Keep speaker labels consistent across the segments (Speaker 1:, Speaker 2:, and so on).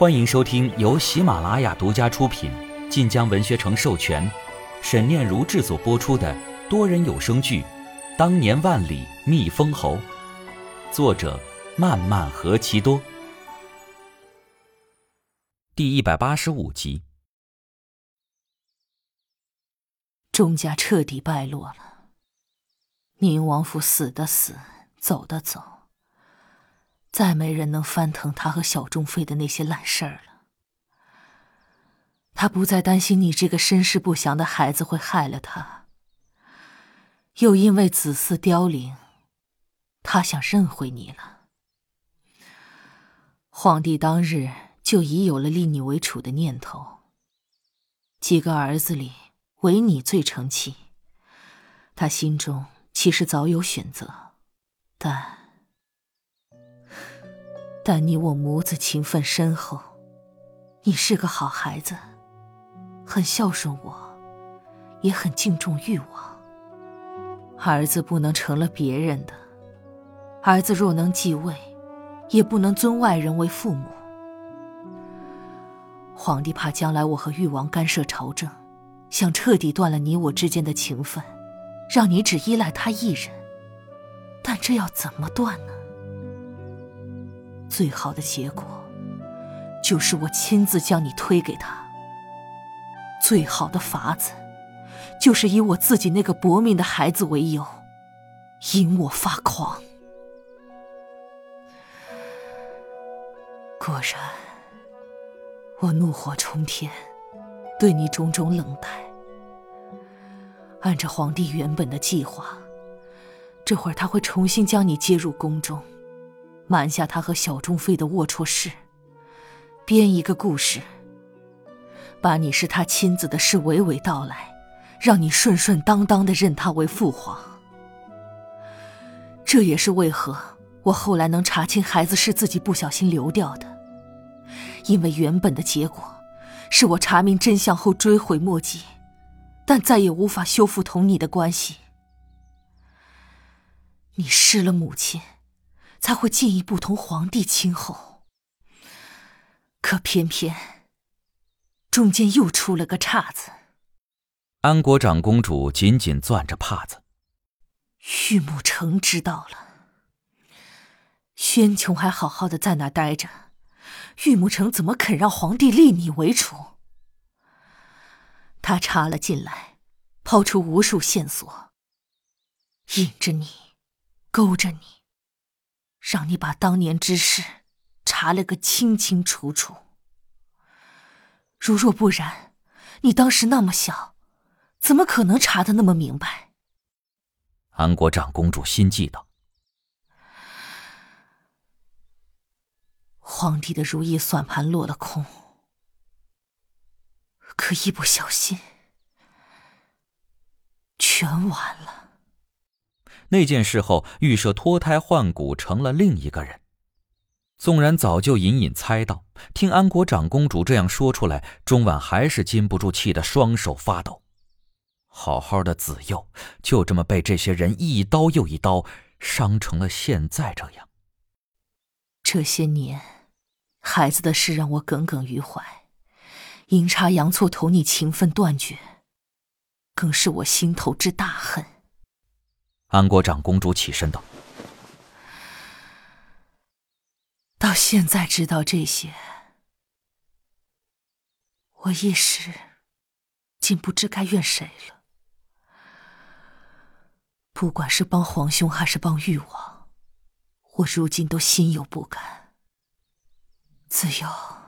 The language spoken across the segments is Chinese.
Speaker 1: 欢迎收听由喜马拉雅独家出品、晋江文学城授权、沈念如制作播出的多人有声剧《当年万里觅封侯》，作者漫漫何其多，第185集。
Speaker 2: 钟家彻底败落了，宁王府死的死，走的走，再没人能翻腾他和小仲飞的那些烂事儿了。他不再担心你这个身世不详的孩子会害了他，又因为子嗣凋零，他想认回你了。皇帝当日就已有了立你为储的念头，几个儿子里唯你最成器，他心中其实早有选择，但你我母子情分深厚，你是个好孩子，很孝顺我，也很敬重誉我。儿子不能成了别人的，儿子若能继位，也不能尊外人为父母。皇帝怕将来我和誉王干涉朝政，想彻底断了你我之间的情分，让你只依赖他一人。但这要怎么断呢？最好的结果就是我亲自将你推给他，最好的法子就是以我自己那个薄命的孩子为由，引我发狂。果然，我怒火冲天，对你种种冷待。按照皇帝原本的计划，这会儿他会重新将你接入宫中，瞒下他和小仲飞的龌龊事，编一个故事，把你是他亲子的事娓娓道来，让你顺顺当当地认他为父皇。这也是为何我后来能查清孩子是自己不小心流掉的，因为原本的结果是我查明真相后追悔莫及，但再也无法修复同你的关系。你失了母亲，才会进一步同皇帝亲厚，可偏偏中间又出了个岔子。
Speaker 1: 安国长公主紧紧攥着帕子。
Speaker 2: 玉木城知道了，宣琼还好好的在那待着，玉木城怎么肯让皇帝立你为储？他插了进来，抛出无数线索，引着你，勾着你，让你把当年之事查了个清清楚楚。如若不然，你当时那么小，怎么可能查得那么明白？
Speaker 1: 安国长公主心悸道。
Speaker 2: 皇帝的如意算盘落了空，可一不小心全完了。
Speaker 1: 那件事后，预设脱胎换骨成了另一个人。纵然早就隐隐猜到，听安国长公主这样说出来，钟婉还是禁不住气得双手发抖。好好的子佑，就这么被这些人一刀又一刀伤成了现在这样。
Speaker 2: 这些年，孩子的事让我耿耿于怀，阴差阳错同你情分断绝，更是我心头之大恨。
Speaker 1: 安国长公主起身道：
Speaker 2: 到现在知道这些，我一时竟不知该怨谁了。不管是帮皇兄还是帮誉王，我如今都心有不甘。子佑，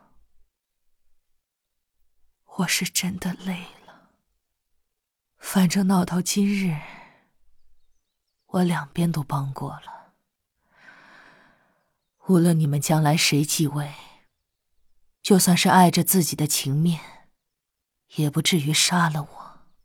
Speaker 2: 我是真的累了。反正闹到今日，我两边都帮过了。无论你们将来谁继位，就算是碍着自己的情面，也不至于杀了我。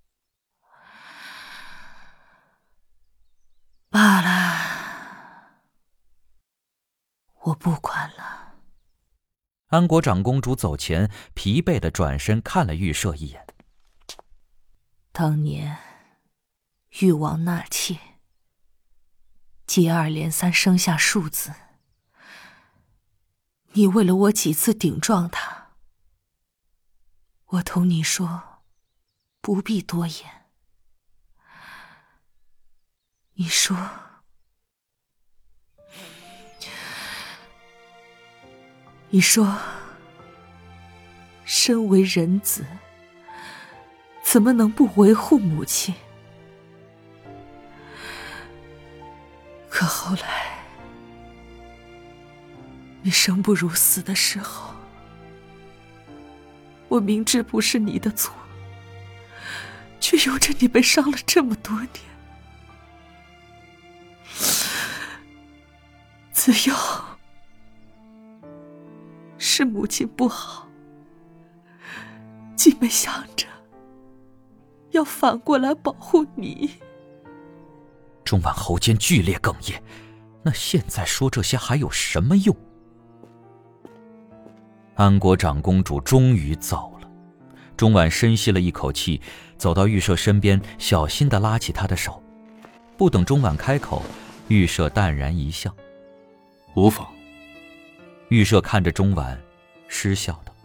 Speaker 2: 罢了，我不管了。
Speaker 1: 安国长公主走前，疲惫地转身看了玉舍一眼。
Speaker 2: 当年誉王纳妾，接二连三生下庶子， 你为了我几次顶撞他，我同你说，不必多言。你说，身为人子，怎么能不维护母亲？可后来，你生不如死的时候，我明知不是你的错，却由着你被伤了这么多年。只要是母亲不好，竟没想着要反过来保护你。
Speaker 1: 钟婉喉间剧烈哽咽，那现在说这些还有什么用？安国长公主终于走了，钟婉深吸了一口气，走到玉舍身边，小心地拉起她的手。不等钟婉开口，玉舍淡然一笑：“
Speaker 3: 无妨。”
Speaker 1: 玉舍看着钟婉，失笑道：“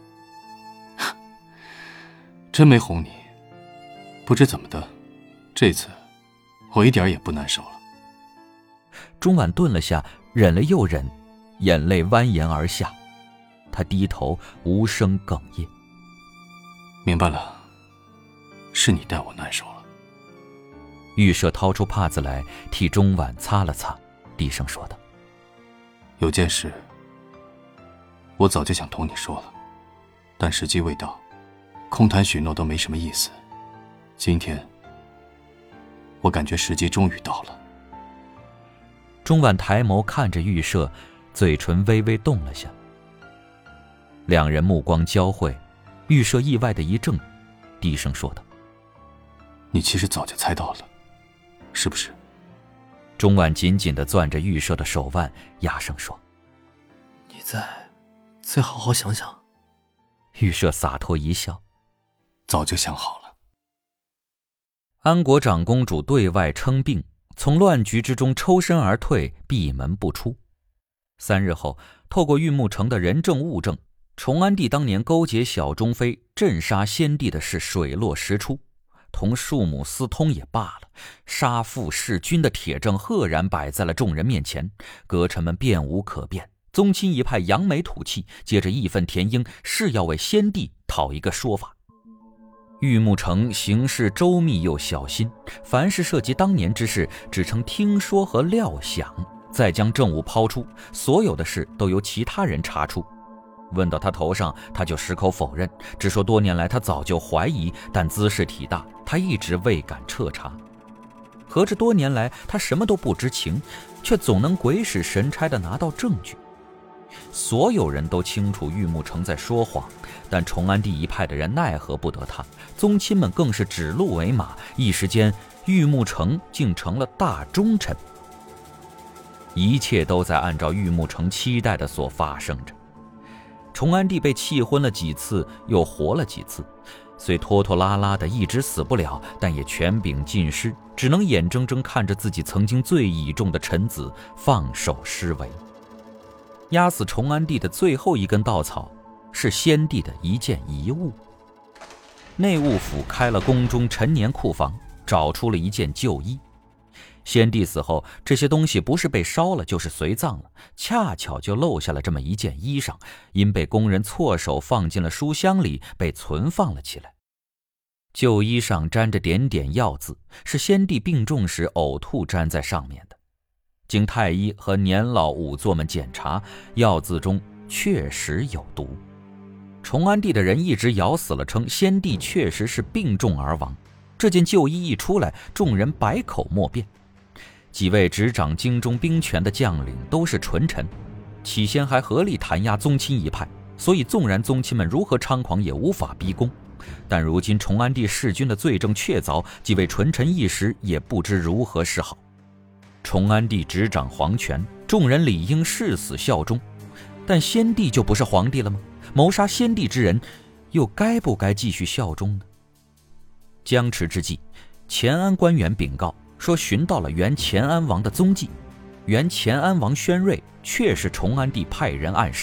Speaker 3: 真没哄你，不知怎么的，这次我一点也不难受了。”
Speaker 1: 钟婉顿了下，忍了又忍，眼泪蜿蜒而下。她低头无声哽咽。
Speaker 3: 明白了，是你带我难受了。
Speaker 1: 玉舍掏出帕子来替钟婉擦了擦，低声说道：“
Speaker 3: 有件事，我早就想同你说了，但时机未到，空谈许诺都没什么意思。今天，我感觉时机终于到了。”
Speaker 1: 钟婉抬眸看着玉舍，嘴唇微微动了下。两人目光交汇，玉舍意外的一怔，低声说道：“
Speaker 3: 你其实早就猜到了，是不是？”
Speaker 1: 钟婉紧紧地攥着玉舍的手腕，哑声说：“
Speaker 4: 你再好好想想。”
Speaker 1: 玉舍洒脱一笑：“
Speaker 3: 早就想好了。”
Speaker 1: 安国长公主对外称病，从乱局之中抽身而退，闭门不出。3日后，透过玉木城的人证物证，崇安帝当年勾结小中妃镇杀先帝的事水落石出，同庶母私通也罢了，杀父弑君的铁证赫然摆在了众人面前，阁臣们辩无可辩，宗亲一派扬眉吐气，接着义愤填膺，誓要为先帝讨一个说法。玉木城行事周密又小心，凡是涉及当年之事，只称听说和料想，再将证物抛出，所有的事都由其他人查出。问到他头上，他就矢口否认，只说多年来他早就怀疑，但姿事体大，他一直未敢彻查。合着多年来他什么都不知情，却总能鬼使神差地拿到证据。所有人都清楚玉木城在说谎，但崇安帝一派的人奈何不得他，宗亲们更是指鹿为马，一时间玉木城竟成了大忠臣。一切都在按照玉木城期待的所发生着。崇安帝被气昏了几次，又活了几次，虽拖拖拉拉的一直死不了，但也权柄尽失，只能眼睁睁看着自己曾经最倚重的臣子放手施为。压死崇安帝的最后一根稻草，是先帝的一件遗物。内务府开了宫中陈年库房，找出了一件旧衣。先帝死后，这些东西不是被烧了，就是随葬了，恰巧就漏下了这么一件衣裳，因被工人错手放进了书箱里，被存放了起来。旧衣上沾着点点药渍，是先帝病重时呕吐沾在上面的。经太医和年老仵作们检查，药渍中确实有毒。崇安帝的人一直咬死了称先帝确实是病重而亡。这件旧衣一出来，众人百口莫辩。几位执掌京中兵权的将领都是纯臣，起先还合力弹压宗亲一派，所以纵然宗亲们如何猖狂也无法逼宫。但如今崇安帝弑君的罪证确凿，几位纯臣一时也不知如何是好。崇安帝执掌皇权，众人理应誓死效忠，但先帝就不是皇帝了吗？谋杀先帝之人又该不该继续效忠呢？僵持之际，乾安官员禀告说寻到了原乾安王的踪迹，原乾安王宣瑞确是崇安帝派人暗杀的，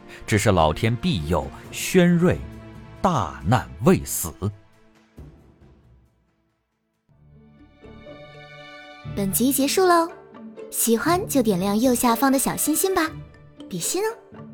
Speaker 1: 只是老天庇佑，轩瑞大难未死。
Speaker 5: 本集结束喽，喜欢就点亮右下方的小心心吧，比心哦。